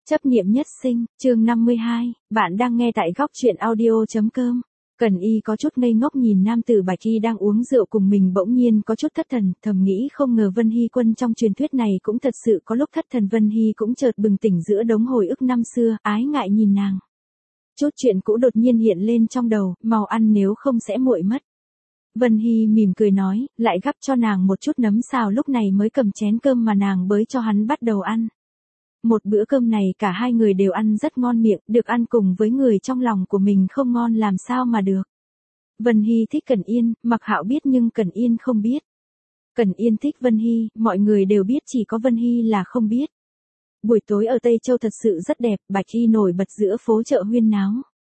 Chấp niệm nhất sinh, chương 52, bạn đang nghe tại góc truyện audio.com. Cần Y có chút ngây ngốc nhìn nam tử Bạch Y đang uống rượu cùng mình, bỗng nhiên có chút thất thần, thầm nghĩ không ngờ Vân Hy Quân trong truyền thuyết này cũng thật sự có lúc thất thần. Vân Hy cũng chợt bừng tỉnh giữa đống hồi ức năm xưa, ái ngại nhìn nàng. Chút chuyện cũ đột nhiên hiện lên trong đầu, mau ăn nếu không sẽ nguội mất. Vân Hy mỉm cười nói, lại gắp cho nàng một chút nấm xào, lúc này mới cầm chén cơm mà nàng bới cho hắn bắt đầu ăn. Một bữa cơm này cả hai người đều ăn rất ngon miệng, được ăn cùng với người trong lòng của mình không ngon làm sao mà được. Vân Hy thích Cẩn Yên, Mặc Hạo biết nhưng Cẩn Yên không biết. Cẩn Yên thích Vân Hy, mọi người đều biết, chỉ có Vân Hy là không biết. Buổi tối ở Tây Châu thật sự rất đẹp, Bạch Y nổi bật giữa phố chợ huyên náo.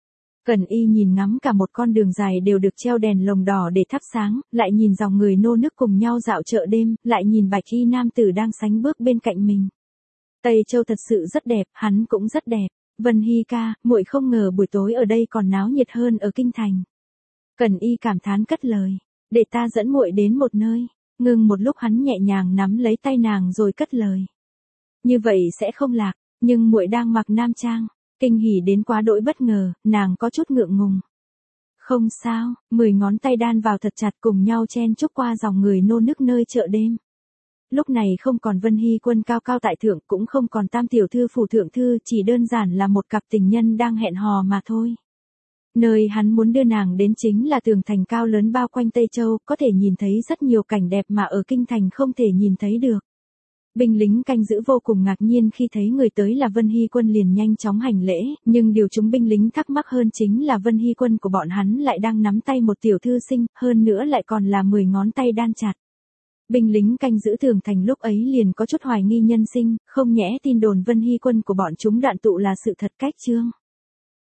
Cẩn Y nhìn ngắm cả một con đường dài đều được treo đèn lồng đỏ để thắp sáng, lại nhìn dòng người nô nức cùng nhau dạo chợ đêm, lại nhìn Bạch Y nam tử đang sánh bước bên cạnh mình. Tây Châu thật sự rất đẹp, hắn cũng rất đẹp. Vân Hy ca, muội không ngờ buổi tối ở đây còn náo nhiệt hơn ở kinh thành. Cẩn Y cảm thán cất lời, để ta dẫn muội đến một nơi. Ngừng một lúc hắn nhẹ nhàng nắm lấy tay nàng rồi cất lời. Như vậy sẽ không lạc, nhưng muội đang mặc nam trang. Kinh hỉ đến quá đỗi bất ngờ, nàng có chút ngượng ngùng. Không sao, 10 ngón tay đan vào thật chặt cùng nhau chen chúc qua dòng người nô nức nơi chợ đêm. Lúc này không còn Vân Hy Quân cao cao tại thượng, cũng không còn Tam tiểu thư phủ thượng thư, chỉ đơn giản là một cặp tình nhân đang hẹn hò mà thôi. Nơi hắn muốn đưa nàng đến chính là tường thành cao lớn bao quanh Tây Châu, có thể nhìn thấy rất nhiều cảnh đẹp mà ở kinh thành không thể nhìn thấy được. Binh lính canh giữ vô cùng ngạc nhiên khi thấy người tới là Vân Hy Quân, liền nhanh chóng hành lễ, nhưng điều chúng binh lính thắc mắc hơn chính là Vân Hy Quân của bọn hắn lại đang nắm tay một tiểu thư xinh, hơn nữa lại còn là 10 ngón tay đan chặt. Binh lính canh giữ tường thành lúc ấy liền có chút hoài nghi nhân sinh, không nhẽ tin đồn Vân Hy Quân của bọn chúng đạn tụ là sự thật cách chương.